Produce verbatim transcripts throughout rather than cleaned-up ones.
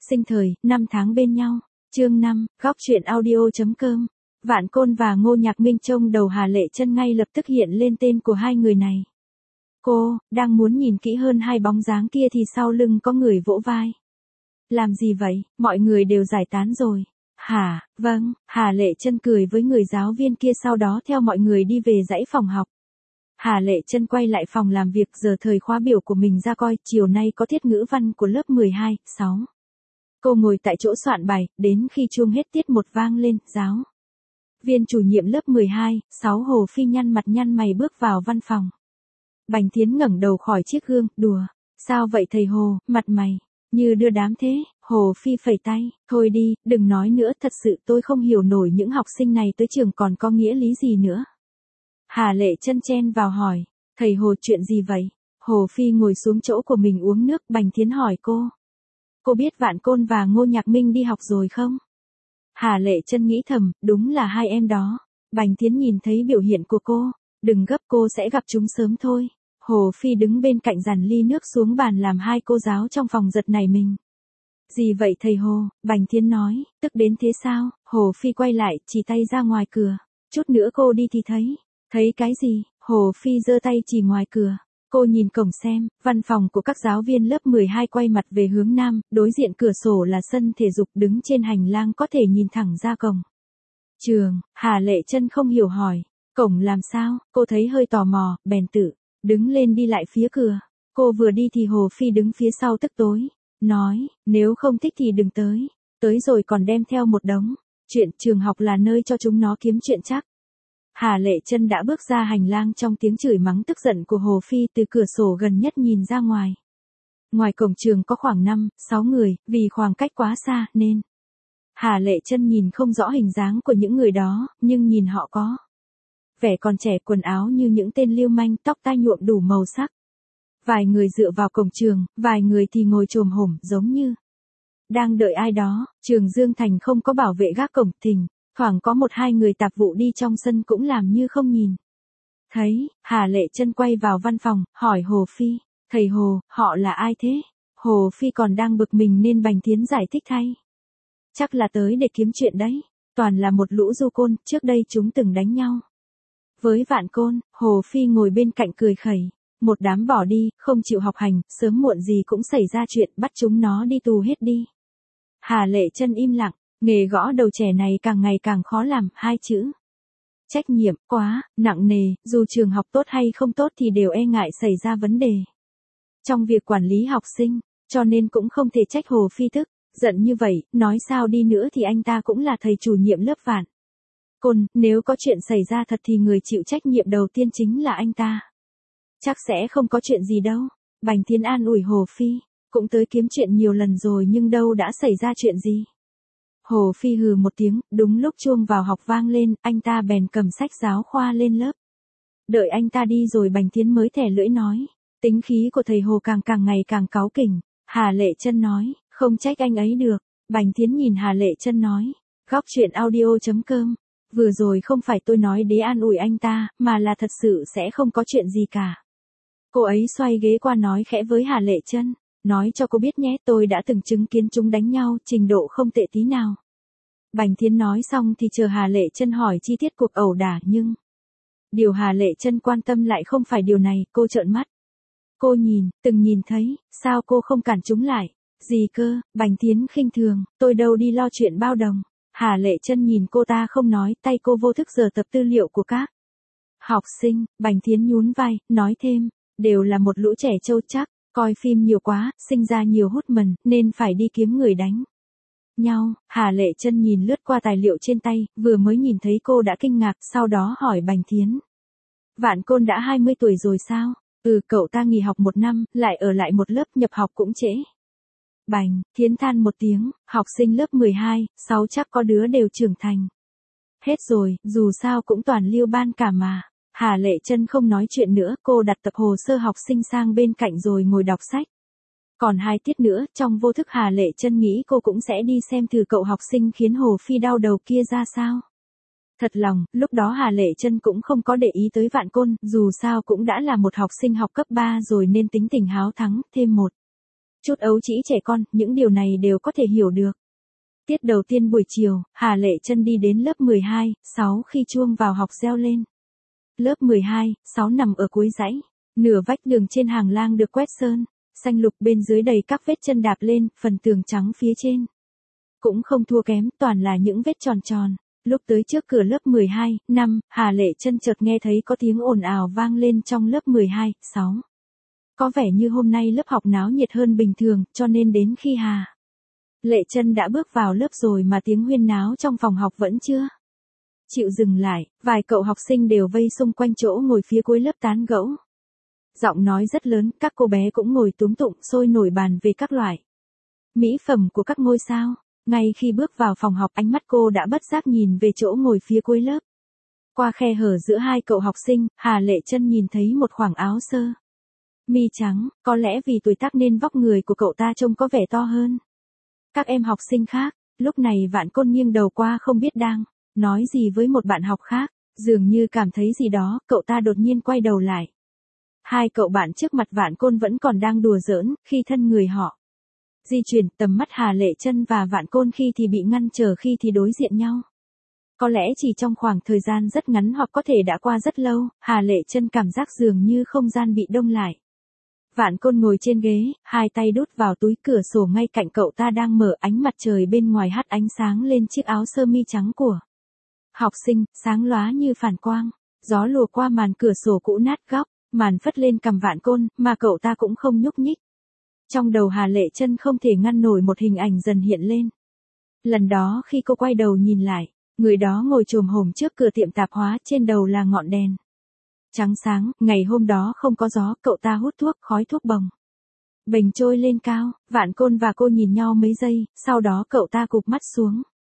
sinh thời, năm tháng bên nhau. Chương năm, góc truyện audio.com. Vạn Côn và Ngô Nhạc Minh trông đầu Hà Lệ Chân ngay lập tức hiện lên tên của hai người này. Cô, đang muốn nhìn kỹ hơn hai bóng dáng kia thì sau lưng có người vỗ vai. Làm gì vậy, mọi người đều giải tán rồi. Hả, vâng, Hà Lệ Chân cười với người giáo viên kia sau đó theo mọi người đi về dãy phòng học. Hà Lệ Chân quay lại phòng làm việc giờ thời khóa biểu của mình ra coi, chiều nay có tiết ngữ văn của lớp mười hai, sáu. Cô ngồi tại chỗ soạn bài, đến khi chuông hết tiết một vang lên, giáo viên chủ nhiệm lớp mười hai, sáu Hồ Phi nhăn mặt nhăn mày bước vào văn phòng. Bành Thiến ngẩng đầu khỏi chiếc gương, đùa, sao vậy thầy Hồ, mặt mày như đưa đám thế. Hồ Phi phẩy tay, thôi đi, đừng nói nữa, thật sự tôi không hiểu nổi những học sinh này tới trường còn có nghĩa lý gì nữa. Hà Lệ Chân chen vào hỏi, thầy Hồ chuyện gì vậy? Hồ Phi ngồi xuống chỗ của mình uống nước. Bành Thiến hỏi cô, cô biết Vạn Côn và Ngô Nhạc Minh đi học rồi không? Hà Lệ Chân nghĩ thầm, đúng là hai em đó. Bành Thiến nhìn thấy biểu hiện của cô, đừng gấp, cô sẽ gặp chúng sớm thôi. Hồ Phi đứng bên cạnh dàn ly nước xuống bàn làm hai cô giáo trong phòng giật nảy mình. Gì vậy thầy Hồ? Bành Thiến nói, tức đến thế sao? Hồ Phi quay lại, chỉ tay ra ngoài cửa. Chút nữa cô đi thì thấy. Thấy cái gì? Hồ Phi giơ tay chỉ ngoài cửa. Cô nhìn cổng xem, văn phòng của các giáo viên lớp mười hai quay mặt về hướng nam, đối diện cửa sổ là sân thể dục, đứng trên hành lang có thể nhìn thẳng ra cổng trường. Hà Lệ Chân không hiểu hỏi, cổng làm sao? Cô thấy hơi tò mò, bèn tự đứng lên đi lại phía cửa. Cô vừa đi thì Hồ Phi đứng phía sau tức tối, nói, nếu không thích thì đừng tới, tới rồi còn đem theo một đống chuyện. Trường học là nơi cho chúng nó kiếm chuyện chắc. Hà Lệ Chân đã bước ra hành lang trong tiếng chửi mắng tức giận của Hồ Phi từ cửa sổ gần nhất nhìn ra ngoài. Ngoài cổng trường có khoảng năm, sáu người, vì khoảng cách quá xa nên Hà Lệ Chân nhìn không rõ hình dáng của những người đó, nhưng nhìn họ có vẻ còn trẻ, quần áo như những tên lưu manh, tóc tai nhuộm đủ màu sắc. Vài người dựa vào cổng trường, vài người thì ngồi chồm hổm giống như đang đợi ai đó. Trường Dương Thành không có bảo vệ gác cổng, thỉnh thoảng có một hai người tạp vụ đi trong sân cũng làm như không nhìn thấy. Hà Lệ Chân quay vào văn phòng, hỏi Hồ Phi, thầy Hồ, họ là ai thế? Hồ Phi còn đang bực mình nên Bành Thiến giải thích thay. Chắc là tới để kiếm chuyện đấy, toàn là một lũ du côn, trước đây chúng từng đánh nhau với Vạn Côn. Hồ Phi ngồi bên cạnh cười khẩy, một đám bỏ đi, không chịu học hành, sớm muộn gì cũng xảy ra chuyện, bắt chúng nó đi tù hết đi. Hà Lệ Chân im lặng, nghề gõ đầu trẻ này càng ngày càng khó làm, hai chữ trách nhiệm quá nặng nề, dù trường học tốt hay không tốt thì đều e ngại xảy ra vấn đề trong việc quản lý học sinh, cho nên cũng không thể trách Hồ Phi tức giận như vậy. Nói sao đi nữa thì anh ta cũng là thầy chủ nhiệm lớp Vạn Côn, nếu có chuyện xảy ra thật thì người chịu trách nhiệm đầu tiên chính là anh ta. Chắc sẽ không có chuyện gì đâu. Bành Thiến an ủi Hồ Phi, cũng tới kiếm chuyện nhiều lần rồi nhưng đâu đã xảy ra chuyện gì. Hồ Phi hừ một tiếng, đúng lúc chuông vào học vang lên, anh ta bèn cầm sách giáo khoa lên lớp. Đợi anh ta đi rồi Bành Thiến mới thẻ lưỡi nói, tính khí của thầy Hồ càng càng ngày càng cáu kỉnh. Hà Lệ Chân nói, không trách anh ấy được. Bành Thiến nhìn Hà Lệ Chân nói, góc truyện audio.com. Vừa rồi không phải tôi nói để an ủi anh ta, mà là thật sự sẽ không có chuyện gì cả. Cô ấy xoay ghế qua nói khẽ với Hà Lệ Chân, nói cho cô biết nhé, tôi đã từng chứng kiến chúng đánh nhau, trình độ không tệ tí nào. Bành Thiến nói xong thì chờ Hà Lệ Chân hỏi chi tiết cuộc ẩu đả, nhưng điều Hà Lệ Chân quan tâm lại không phải điều này. Cô trợn mắt. Cô nhìn, từng nhìn thấy, sao cô không cản chúng lại? Gì cơ? Bành Thiến khinh thường, tôi đâu đi lo chuyện bao đồng. Hà Lệ Chân nhìn cô ta không nói, tay cô vô thức giở tập tư liệu của các học sinh. Bành Thiến nhún vai, nói thêm, đều là một lũ trẻ trâu chắc, coi phim nhiều quá, sinh ra nhiều hút mần, nên phải đi kiếm người đánh nhau. Hà Lệ Chân nhìn lướt qua tài liệu trên tay, vừa mới nhìn thấy cô đã kinh ngạc, sau đó hỏi Bành Thiến, Vạn Côn đã hai mươi tuổi rồi sao? Ừ, cậu ta nghỉ học một năm, lại ở lại một lớp, nhập học cũng trễ. Bành Thiến than một tiếng, học sinh lớp mười hai, sáu chắc có đứa đều trưởng thành hết rồi, dù sao cũng toàn lưu ban cả mà. Hà Lệ Chân không nói chuyện nữa, cô đặt tập hồ sơ học sinh sang bên cạnh rồi ngồi đọc sách. Còn hai tiết nữa, trong vô thức Hà Lệ Chân nghĩ cô cũng sẽ đi xem thử cậu học sinh khiến Hồ Phi đau đầu kia ra sao. Thật lòng, lúc đó Hà Lệ Chân cũng không có để ý tới Vạn Côn, dù sao cũng đã là một học sinh học cấp ba rồi nên tính tình háo thắng, thêm một Chút ấu trĩ trẻ con, những điều này đều có thể hiểu được. Tiết đầu tiên buổi chiều, Hà Lệ Chân đi đến lớp mười hai, sáu khi chuông vào học reo lên. Lớp mười hai, sáu nằm ở cuối dãy, nửa vách đường trên hàng lang được quét sơn, xanh lục bên dưới đầy các vết chân đạp lên, phần tường trắng phía trên. Cũng không thua kém, toàn là những vết tròn tròn. Lúc tới trước cửa lớp mười hai, năm, Hà Lệ Chân chợt nghe thấy có tiếng ồn ào vang lên trong lớp mười hai, sáu. Có vẻ như hôm nay lớp học náo nhiệt hơn bình thường, cho nên đến khi Hà Lệ Chân đã bước vào lớp rồi mà tiếng huyên náo trong phòng học vẫn chưa chịu dừng lại, vài cậu học sinh đều vây xung quanh chỗ ngồi phía cuối lớp tán gẫu. Giọng nói rất lớn, các cô bé cũng ngồi túm tụng sôi nổi bàn về các loại mỹ phẩm của các ngôi sao. Ngay khi bước vào phòng học, ánh mắt cô đã bất giác nhìn về chỗ ngồi phía cuối lớp. Qua khe hở giữa hai cậu học sinh, Hà Lệ Chân nhìn thấy một khoảng áo sơ mi trắng, có lẽ vì tuổi tác nên vóc người của cậu ta trông có vẻ to hơn các em học sinh khác. Lúc này Vạn Côn nghiêng đầu qua không biết đang nói gì với một bạn học khác, dường như cảm thấy gì đó, cậu ta đột nhiên quay đầu lại. Hai cậu bạn trước mặt Vạn Côn vẫn còn đang đùa giỡn, khi thân người họ di chuyển, tầm mắt Hà Lệ Chân và Vạn Côn khi thì bị ngăn trở, khi thì đối diện nhau. Có lẽ chỉ trong khoảng thời gian rất ngắn hoặc có thể đã qua rất lâu, Hà Lệ Chân cảm giác dường như không gian bị đông lại. Vạn Côn ngồi trên ghế, hai tay đút vào túi, cửa sổ ngay cạnh cậu ta đang mở, ánh mặt trời bên ngoài hắt ánh sáng lên chiếc áo sơ mi trắng của học sinh, sáng lóa như phản quang. Gió lùa qua màn cửa sổ cũ nát góc, màn phất lên cằm Vạn Côn, mà cậu ta cũng không nhúc nhích. Trong đầu Hà Lệ Chân không thể ngăn nổi một hình ảnh dần hiện lên. Lần đó khi cô quay đầu nhìn lại, người đó ngồi chồm hổm trước cửa tiệm tạp hóa, trên đầu là ngọn đèn trắng sáng. Ngày hôm đó không có gió, cậu ta hút thuốc, khói thuốc bồng bềnh trôi lên cao. Vạn Côn và cô nhìn nhau mấy giây, sau đó cậu ta cụp mắt xuống.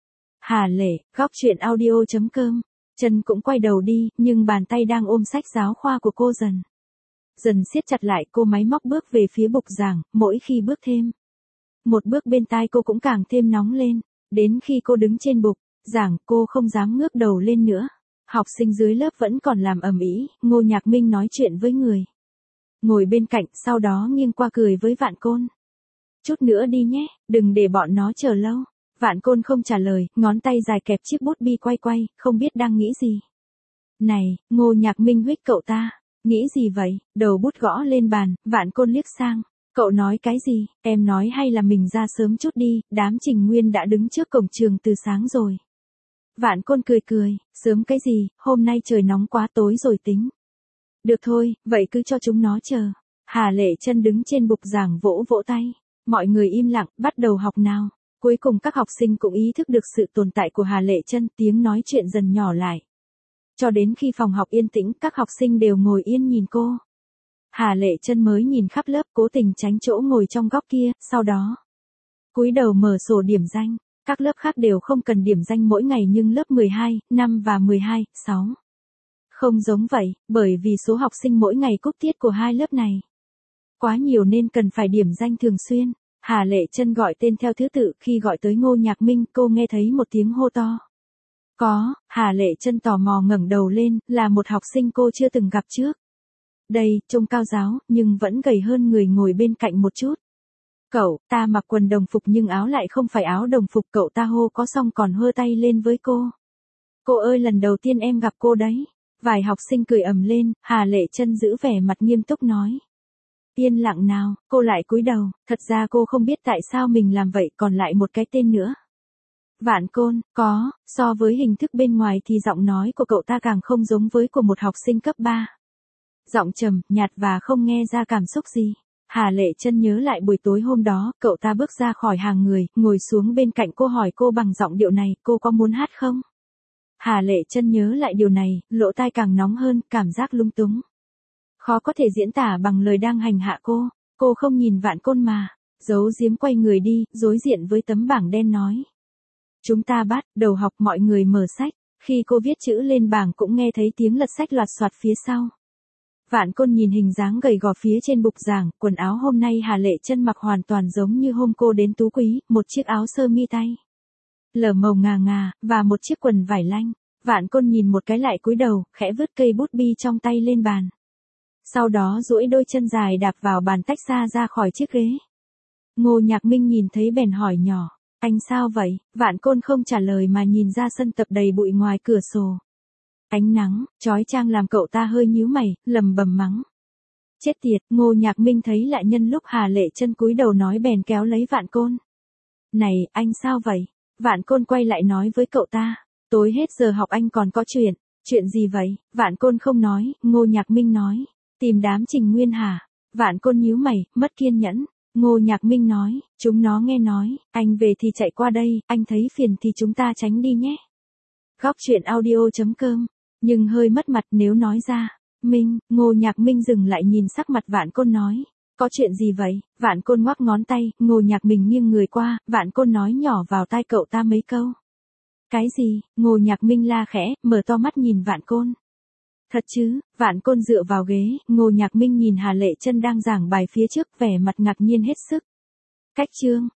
Hà Lệ, góc truyện audio chấm com. Chân cũng quay đầu đi, nhưng bàn tay đang ôm sách giáo khoa của cô dần dần siết chặt lại. Cô máy móc bước về phía bục giảng, mỗi khi bước thêm một bước bên tai cô cũng càng thêm nóng lên. Đến khi cô đứng trên bục giảng, cô không dám ngước đầu lên nữa. Học sinh dưới lớp vẫn còn làm ầm ĩ. Ngô Nhạc Minh nói chuyện với người ngồi bên cạnh, sau đó nghiêng qua cười với Vạn Côn. Chút nữa đi nhé, đừng để bọn nó chờ lâu. Vạn Côn không trả lời, ngón tay dài kẹp chiếc bút bi quay quay, không biết đang nghĩ gì. Này, Ngô Nhạc Minh huých cậu ta. Nghĩ gì vậy? Đầu bút gõ lên bàn, Vạn Côn liếc sang. Cậu nói cái gì? Em nói hay là mình ra sớm chút đi, đám Trình Nguyên đã đứng trước cổng trường từ sáng rồi. Vạn Côn cười cười, sớm cái gì, hôm nay trời nóng quá, tối rồi tính. Được thôi, vậy cứ cho chúng nó chờ. Hà Lệ Chân đứng trên bục giảng vỗ vỗ tay. Mọi người im lặng, bắt đầu học nào. Cuối cùng các học sinh cũng ý thức được sự tồn tại của Hà Lệ Chân, tiếng nói chuyện dần nhỏ lại. Cho đến khi phòng học yên tĩnh, các học sinh đều ngồi yên nhìn cô. Hà Lệ Chân mới nhìn khắp lớp, cố tình tránh chỗ ngồi trong góc kia, sau đó cúi đầu mở sổ điểm danh. Các lớp khác đều không cần điểm danh mỗi ngày, nhưng lớp mười hai, năm và mười hai, sáu không giống vậy, bởi vì số học sinh mỗi ngày cúp tiết của hai lớp này quá nhiều nên cần phải điểm danh thường xuyên. Hà Lệ Chân gọi tên theo thứ tự, khi gọi tới Ngô Nhạc Minh, cô nghe thấy một tiếng hô to. Có, Hà Lệ Chân tò mò ngẩng đầu lên, là một học sinh cô chưa từng gặp trước. Đây, trông cao ráo, nhưng vẫn gầy hơn người ngồi bên cạnh một chút. Cậu, ta mặc quần đồng phục nhưng áo lại không phải áo đồng phục, cậu ta hô có xong còn hơ tay lên với cô. Cô ơi, lần đầu tiên em gặp cô đấy. Vài học sinh cười ầm lên, Hà Lệ Chân giữ vẻ mặt nghiêm túc nói. Yên lặng nào, cô lại cúi đầu, thật ra cô không biết tại sao mình làm vậy, còn lại một cái tên nữa. Vạn Côn, có, so với hình thức bên ngoài thì giọng nói của cậu ta càng không giống với của một học sinh cấp ba. Giọng trầm, nhạt và không nghe ra cảm xúc gì. Hà Lệ Chân nhớ lại buổi tối hôm đó, cậu ta bước ra khỏi hàng người, ngồi xuống bên cạnh cô, hỏi cô bằng giọng điệu này, cô có muốn hát không? Hà Lệ Chân nhớ lại điều này, lỗ tai càng nóng hơn, cảm giác lung túng. Khó có thể diễn tả bằng lời đang hành hạ cô. Cô không nhìn Vạn Côn mà giấu giếm quay người đi, đối diện với tấm bảng đen nói. Chúng ta bắt đầu học, mọi người mở sách. Khi cô viết chữ lên bảng cũng nghe thấy tiếng lật sách loạt soạt phía sau. Vạn Côn nhìn hình dáng gầy gò phía trên bục giảng, quần áo hôm nay Hà Lệ Chân mặc hoàn toàn giống như hôm cô đến Tú Quý, một chiếc áo sơ mi tay lở màu ngà ngà, và một chiếc quần vải lanh. Vạn Côn nhìn một cái lại cúi đầu, khẽ vứt cây bút bi trong tay lên bàn. Sau đó duỗi đôi chân dài đạp vào bàn, tách xa ra khỏi chiếc ghế. Ngô Nhạc Minh nhìn thấy bèn hỏi nhỏ, anh sao vậy? Vạn Côn không trả lời mà nhìn ra sân tập đầy bụi ngoài cửa sổ. Ánh nắng, chói chang làm cậu ta hơi nhíu mày, lầm bầm mắng. Chết tiệt, Ngô Nhạc Minh thấy lại nhân lúc Hà Lệ Chân cúi đầu nói bèn kéo lấy Vạn Côn. Này, anh sao vậy? Vạn Côn quay lại nói với cậu ta, tối hết giờ học anh còn có chuyện. Chuyện gì vậy? Vạn Côn không nói, Ngô Nhạc Minh nói, tìm đám Trình Nguyên hả? Vạn Côn nhíu mày, mất kiên nhẫn. Ngô Nhạc Minh nói, chúng nó nghe nói, anh về thì chạy qua đây, anh thấy phiền thì chúng ta tránh đi nhé. Góc truyện audio chấm com, nhưng hơi mất mặt nếu nói ra. Minh, Ngô Nhạc Minh dừng lại nhìn sắc mặt Vạn Côn nói, có chuyện gì vậy? Vạn Côn ngoắc ngón tay, Ngô Nhạc Minh nghiêng người qua, Vạn Côn nói nhỏ vào tai cậu ta mấy câu. Cái gì? Ngô Nhạc Minh la khẽ, mở to mắt nhìn Vạn Côn. Thật chứ? Vạn Côn dựa vào ghế, Ngô Nhạc Minh nhìn Hà Lệ Chân đang giảng bài phía trước, vẻ mặt ngạc nhiên hết sức. Cách chương